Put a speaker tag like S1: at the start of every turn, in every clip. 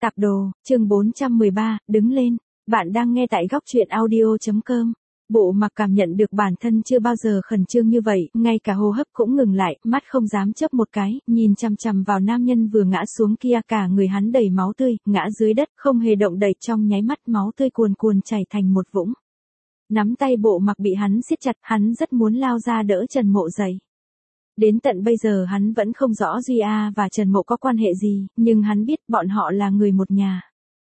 S1: Tạp đồ, chương 413, đứng lên. Bạn đang nghe tại góc truyện audio.com. Bộ Mặc cảm nhận được bản thân chưa bao giờ khẩn trương như vậy, ngay cả hô hấp cũng ngừng lại, mắt không dám chớp một cái, nhìn chằm chằm vào nam nhân vừa ngã xuống kia, cả người hắn đầy máu tươi, ngã dưới đất, không hề động đậy, trong nháy mắt máu tươi cuồn cuồn chảy thành một vũng. Nắm tay Bộ Mặc bị hắn siết chặt, hắn rất muốn lao ra đỡ Trần Mộ dậy. Đến tận bây giờ hắn vẫn không rõ Duy A và Trần Mộ có quan hệ gì, nhưng hắn biết bọn họ là người một nhà.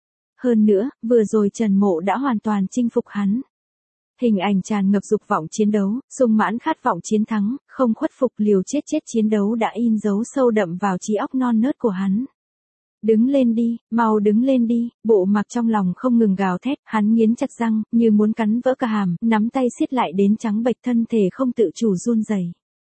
S1: Hơn nữa, vừa rồi Trần Mộ đã hoàn toàn chinh phục hắn. Hình ảnh tràn ngập dục vọng chiến đấu, sung mãn khát vọng chiến thắng, không khuất phục liều chết chiến đấu đã in dấu sâu đậm vào trí óc non nớt của hắn. Đứng lên đi, mau đứng lên đi, Bộ Mặc trong lòng không ngừng gào thét, hắn nghiến chặt răng, như muốn cắn vỡ cả hàm, nắm tay siết lại đến trắng bệch, thân thể không tự chủ run rẩy.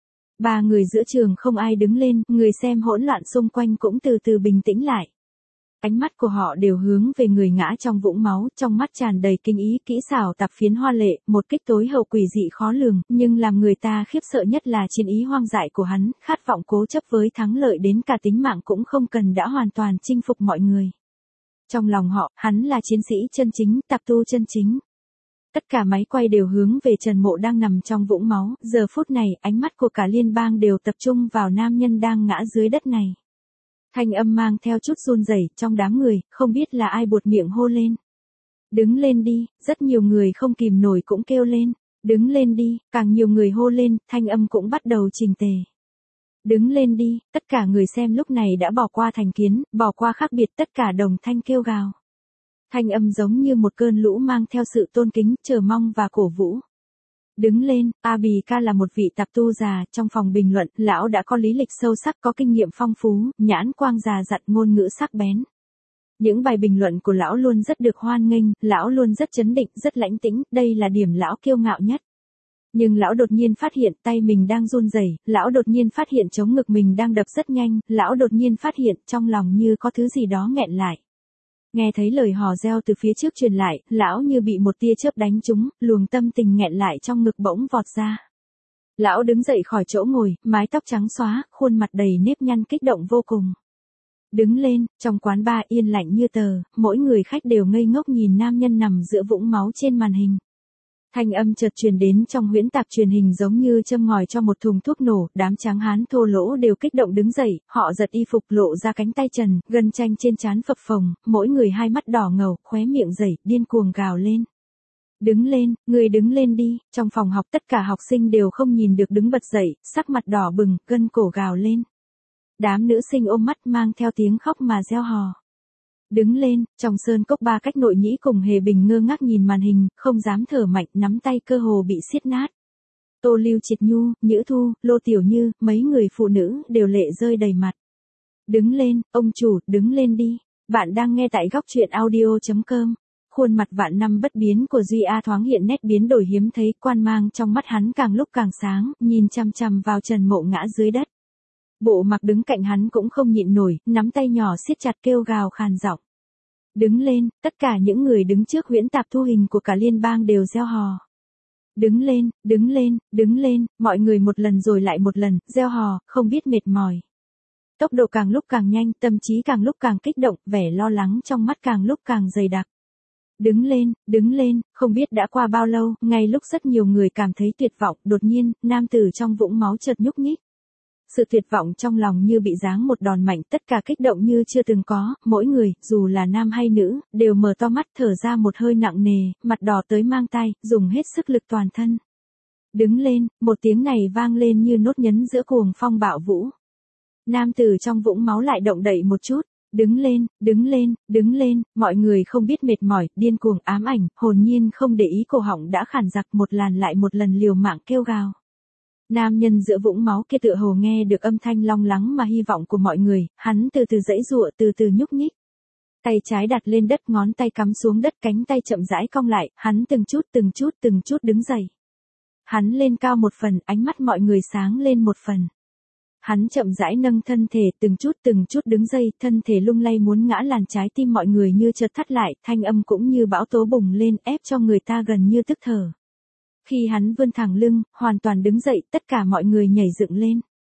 S1: Ba người giữa trường không ai đứng lên, người xem hỗn loạn xung quanh cũng từ từ bình tĩnh lại. Ánh mắt của họ đều hướng về người ngã trong vũng máu, trong mắt tràn đầy kinh ý, kỹ xảo tạp phiến hoa lệ, một kích tối hậu quỷ dị khó lường, nhưng làm người ta khiếp sợ nhất là chiến ý hoang dại của hắn, khát vọng cố chấp với thắng lợi đến cả tính mạng cũng không cần đã hoàn toàn chinh phục mọi người. Trong lòng họ, hắn là chiến sĩ chân chính, tạp tu chân chính. Tất cả máy quay đều hướng về Trần Mộ đang nằm trong vũng máu, giờ phút này, ánh mắt của cả liên bang đều tập trung vào nam nhân đang ngã dưới đất này. Thanh âm mang theo chút run rẩy trong đám người, không biết là ai buột miệng hô lên. Đứng lên đi, rất nhiều người không kìm nổi cũng kêu lên. Đứng lên đi, càng nhiều người hô lên, thanh âm cũng bắt đầu chỉnh tề. Đứng lên đi, tất cả người xem lúc này đã bỏ qua thành kiến, bỏ qua khác biệt, tất cả đồng thanh kêu gào. Thanh âm giống như một cơn lũ mang theo sự tôn kính, chờ mong và cổ vũ. Đứng lên, Abi Ca là một vị tạp tu già, trong phòng bình luận, lão đã có lý lịch sâu sắc, có kinh nghiệm phong phú, nhãn quang già dặn, ngôn ngữ sắc bén. Những bài bình luận của lão luôn rất được hoan nghênh, lão luôn rất trấn định, rất lãnh tĩnh, đây là điểm lão kiêu ngạo nhất. Nhưng lão đột nhiên phát hiện tay mình đang run rẩy, lão đột nhiên phát hiện chống ngực mình đang đập rất nhanh, lão đột nhiên phát hiện trong lòng như có thứ gì đó nghẹn lại. Nghe thấy lời hò reo từ phía trước truyền lại, lão như bị một tia chớp đánh trúng, luồng tâm tình nghẹn lại trong ngực bỗng vọt ra. Lão đứng dậy khỏi chỗ ngồi, mái tóc trắng xóa, khuôn mặt đầy nếp nhăn kích động vô cùng. Đứng lên, trong quán bar yên lặng như tờ, mỗi người khách đều ngây ngốc nhìn nam nhân nằm giữa vũng máu trên màn hình. Thanh âm chợt truyền đến trong huyễn tạp truyền hình giống như châm ngòi cho một thùng thuốc nổ, đám tráng hán thô lỗ đều kích động đứng dậy, họ giật y phục lộ ra cánh tay trần, gân chanh trên trán phập phồng, mỗi người hai mắt đỏ ngầu, khóe miệng rẩy, điên cuồng gào lên. Đứng lên, người đứng lên đi, trong phòng học tất cả học sinh đều không nhìn được đứng bật dậy, sắc mặt đỏ bừng, gân cổ gào lên. Đám nữ sinh ôm mắt mang theo tiếng khóc mà reo hò. Đứng lên, trong sơn cốc ba cách Nội Nhĩ cùng Hề Bình ngơ ngác nhìn màn hình, không dám thở mạnh, nắm tay cơ hồ bị siết nát. Tô Lưu Triệt Nhu, Nhữ Thu, Lô Tiểu Như, mấy người phụ nữ đều lệ rơi đầy mặt. Đứng lên, ông chủ, đứng lên đi. Bạn đang nghe tại góc truyện audio.com. Khuôn mặt vạn năm bất biến của Duy A thoáng hiện nét biến đổi hiếm thấy, quan mang trong mắt hắn càng lúc càng sáng, nhìn chằm chằm vào Trần Mộ ngã dưới đất. Bộ Mặc đứng cạnh hắn cũng không nhịn nổi, nắm tay nhỏ siết chặt kêu gào khàn giọng. Đứng lên, tất cả những người đứng trước huyễn tạp thu hình của cả liên bang đều reo hò. Đứng lên, đứng lên, đứng lên, mọi người một lần rồi lại một lần, reo hò, không biết mệt mỏi. Tốc độ càng lúc càng nhanh, tâm trí càng lúc càng kích động, vẻ lo lắng trong mắt càng lúc càng dày đặc. Đứng lên, không biết đã qua bao lâu, ngay lúc rất nhiều người cảm thấy tuyệt vọng, đột nhiên, nam tử trong vũng máu chợt nhúc nhích. Sự tuyệt vọng trong lòng như bị giáng một đòn mạnh, tất cả kích động như chưa từng có, mỗi người, dù là nam hay nữ, đều mở to mắt thở ra một hơi nặng nề, mặt đỏ tới mang tai, dùng hết sức lực toàn thân. Đứng lên, một tiếng này vang lên như nốt nhấn giữa cuồng phong bạo vũ. Nam tử trong vũng máu lại động đậy một chút. Đứng lên, đứng lên, đứng lên, mọi người không biết mệt mỏi, điên cuồng ám ảnh, hồn nhiên không để ý cổ họng đã khản giặc một làn lại một lần liều mạng kêu gào. Nam nhân giữa vũng máu kia tựa hồ nghe được âm thanh long lắng mà hy vọng của mọi người, hắn từ từ giãy giụa, từ từ nhúc nhích. Tay trái đặt lên đất, ngón tay cắm xuống đất, cánh tay chậm rãi cong lại, hắn từng chút đứng dậy. Hắn lên cao một phần, ánh mắt mọi người sáng lên một phần. Hắn chậm rãi nâng thân thể, từng chút đứng dậy, thân thể lung lay muốn ngã, làn trái tim mọi người như chợt thắt lại, thanh âm cũng như bão tố bùng lên, ép cho người ta gần như tức thở. Khi hắn vươn thẳng lưng, hoàn toàn đứng dậy, tất cả mọi người nhảy dựng lên.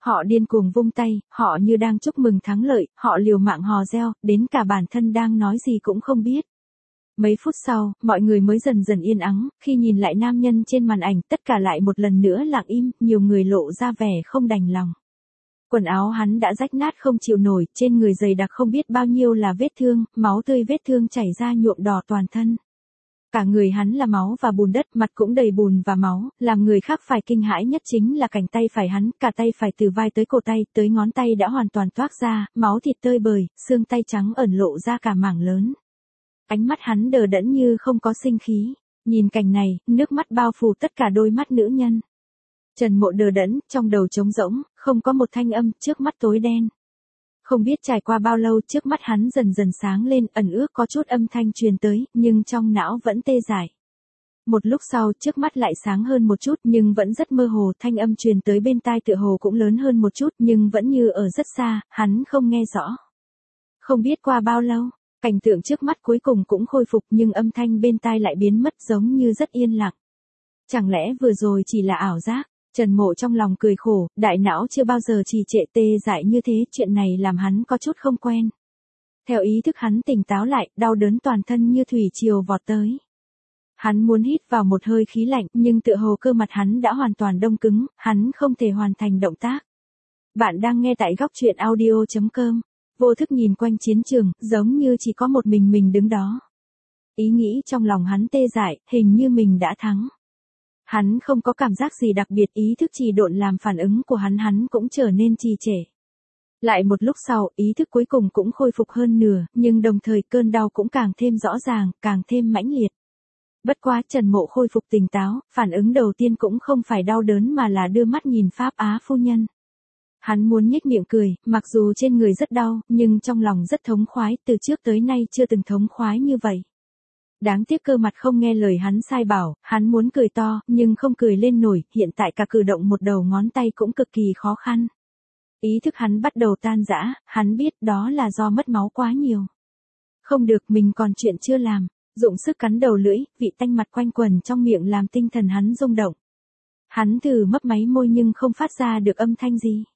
S1: Họ điên cuồng vung tay, họ như đang chúc mừng thắng lợi, họ liều mạng hò reo, đến cả bản thân đang nói gì cũng không biết. Mấy phút sau, mọi người mới dần dần yên ắng, khi nhìn lại nam nhân trên màn ảnh, tất cả lại một lần nữa lặng im, nhiều người lộ ra vẻ không đành lòng. Quần áo hắn đã rách nát không chịu nổi, trên người dày đặc không biết bao nhiêu là vết thương, máu tươi vết thương chảy ra nhuộm đỏ toàn thân. Cả người hắn là máu và bùn đất, mặt cũng đầy bùn và máu, làm người khác phải kinh hãi nhất chính là cánh tay phải hắn, cả tay phải từ vai tới cổ tay, tới ngón tay đã hoàn toàn toác ra, máu thịt tơi bời, xương tay trắng ẩn lộ ra cả mảng lớn. Ánh mắt hắn đờ đẫn như không có sinh khí, nhìn cảnh này, nước mắt bao phủ tất cả đôi mắt nữ nhân. Trần Mộ đờ đẫn, trong đầu trống rỗng, không có một thanh âm, trước mắt tối đen. Không biết trải qua bao lâu, trước mắt hắn dần dần sáng lên, ẩn ước có chút âm thanh truyền tới, nhưng trong não vẫn tê dại. Một lúc sau, trước mắt lại sáng hơn một chút, nhưng vẫn rất mơ hồ, thanh âm truyền tới bên tai tựa hồ cũng lớn hơn một chút, nhưng vẫn như ở rất xa, hắn không nghe rõ. Không biết qua bao lâu, cảnh tượng trước mắt cuối cùng cũng khôi phục, nhưng âm thanh bên tai lại biến mất, giống như rất yên lặng. Chẳng lẽ vừa rồi chỉ là ảo giác? Trần Mộ trong lòng cười khổ, đại não chưa bao giờ trì trệ tê dại như thế, chuyện này làm hắn có chút không quen. Theo ý thức hắn tỉnh táo lại, đau đớn toàn thân như thủy triều vọt tới. Hắn muốn hít vào một hơi khí lạnh, nhưng tựa hồ cơ mặt hắn đã hoàn toàn đông cứng, hắn không thể hoàn thành động tác. Bạn đang nghe tại góc truyện audio.com. Vô thức nhìn quanh chiến trường, giống như chỉ có một mình đứng đó. Ý nghĩ trong lòng hắn tê dại, hình như mình đã thắng. Hắn không có cảm giác gì đặc biệt, ý thức trì độn làm phản ứng của hắn cũng trở nên trì trệ. Lại một lúc sau, ý thức cuối cùng cũng khôi phục hơn nửa, nhưng đồng thời cơn đau cũng càng thêm rõ ràng, càng thêm mãnh liệt. Bất quá Trần Mộ khôi phục tỉnh táo, phản ứng đầu tiên cũng không phải đau đớn mà là đưa mắt nhìn Pháp Á phu nhân. Hắn muốn nhếch miệng cười, mặc dù trên người rất đau, nhưng trong lòng rất thống khoái, từ trước tới nay chưa từng thống khoái như vậy. Đáng tiếc cơ mặt không nghe lời hắn sai bảo, hắn muốn cười to, nhưng không cười lên nổi, hiện tại cả cử động một đầu ngón tay cũng cực kỳ khó khăn. Ý thức hắn bắt đầu tan rã, hắn biết đó là do mất máu quá nhiều. Không được, mình còn chuyện chưa làm, dụng sức cắn đầu lưỡi, vị tanh mặt quanh quần trong miệng làm tinh thần hắn rung động. Hắn thử mấp máy môi nhưng không phát ra được âm thanh gì.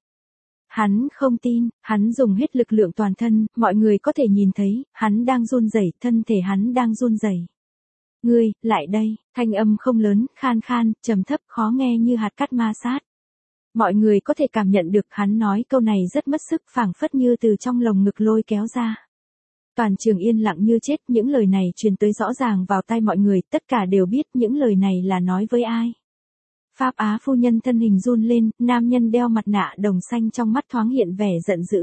S1: Hắn không tin, hắn dùng hết lực lượng toàn thân, mọi người có thể nhìn thấy, hắn đang run rẩy, thân thể hắn đang run rẩy. Ngươi, lại đây, thanh âm không lớn, khan khan, trầm thấp, khó nghe như hạt cát ma sát. Mọi người có thể cảm nhận được hắn nói câu này rất mất sức, phảng phất như từ trong lồng ngực lôi kéo ra. Toàn trường yên lặng như chết, những lời này truyền tới rõ ràng vào tai mọi người, tất cả đều biết những lời này là nói với ai. Pháp Á phu nhân thân hình run lên, nam nhân đeo mặt nạ đồng xanh trong mắt thoáng hiện vẻ giận dữ.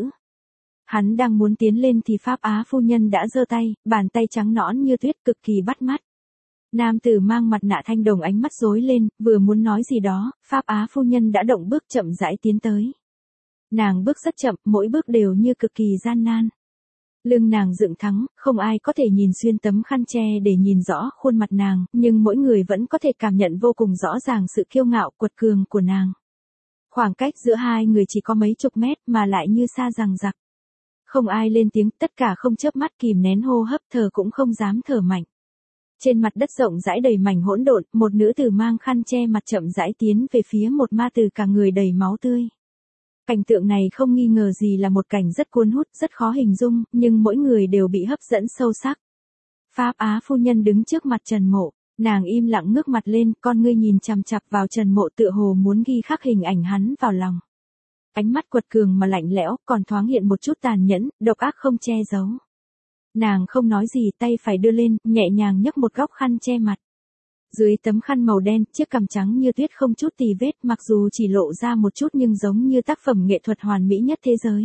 S1: Hắn đang muốn tiến lên thì Pháp Á phu nhân đã giơ tay, bàn tay trắng nõn như tuyết cực kỳ bắt mắt. Nam tử mang mặt nạ thanh đồng ánh mắt rối lên, vừa muốn nói gì đó, Pháp Á phu nhân đã động bước chậm rãi tiến tới. Nàng bước rất chậm, mỗi bước đều như cực kỳ gian nan. Lưng nàng dựng thẳng, không ai có thể nhìn xuyên tấm khăn che để nhìn rõ khuôn mặt nàng, nhưng mỗi người vẫn có thể cảm nhận vô cùng rõ ràng sự kiêu ngạo quật cường của nàng. Khoảng cách giữa hai người chỉ có mấy chục mét mà lại như xa rằng rặc. Không ai lên tiếng, tất cả không chớp mắt kìm nén hô hấp, thở cũng không dám thở mạnh. Trên mặt đất rộng rãi đầy mảnh hỗn độn, một nữ tử mang khăn che mặt chậm rãi tiến về phía một ma tử cả người đầy máu tươi. Cảnh tượng này không nghi ngờ gì là một cảnh rất cuốn hút, rất khó hình dung, nhưng mỗi người đều bị hấp dẫn sâu sắc. Pháp Á phu nhân đứng trước mặt Trần Mộ, nàng im lặng ngước mặt lên, con ngươi nhìn chằm chằm vào Trần Mộ tựa hồ muốn ghi khắc hình ảnh hắn vào lòng. Ánh mắt quật cường mà lạnh lẽo, còn thoáng hiện một chút tàn nhẫn, độc ác không che giấu. Nàng không nói gì, tay phải đưa lên, nhẹ nhàng nhấc một góc khăn che mặt. Dưới tấm khăn màu đen, chiếc cằm trắng như tuyết không chút tì vết, mặc dù chỉ lộ ra một chút nhưng giống như tác phẩm nghệ thuật hoàn mỹ nhất thế giới.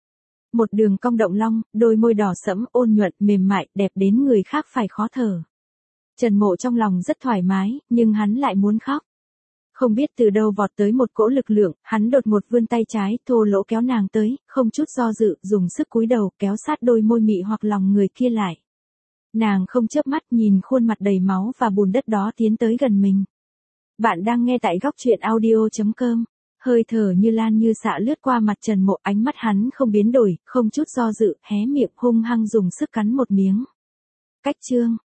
S1: Một đường cong động long, đôi môi đỏ sẫm, ôn nhuận, mềm mại, đẹp đến người khác phải khó thở. Trần Mộ trong lòng rất thoải mái, nhưng hắn lại muốn khóc. Không biết từ đâu vọt tới một cỗ lực lượng, hắn đột một vươn tay trái, thô lỗ kéo nàng tới, không chút do dự, dùng sức cúi đầu, kéo sát đôi môi mị hoặc lòng người kia lại. Nàng không chớp mắt nhìn khuôn mặt đầy máu và bùn đất đó tiến tới gần mình. Bạn đang nghe tại góc truyện audio.com. Hơi thở như lan như xạ lướt qua mặt Trần Mộ, ánh mắt hắn không biến đổi, không chút do dự, hé miệng hung hăng dùng sức cắn một miếng. Cách chương,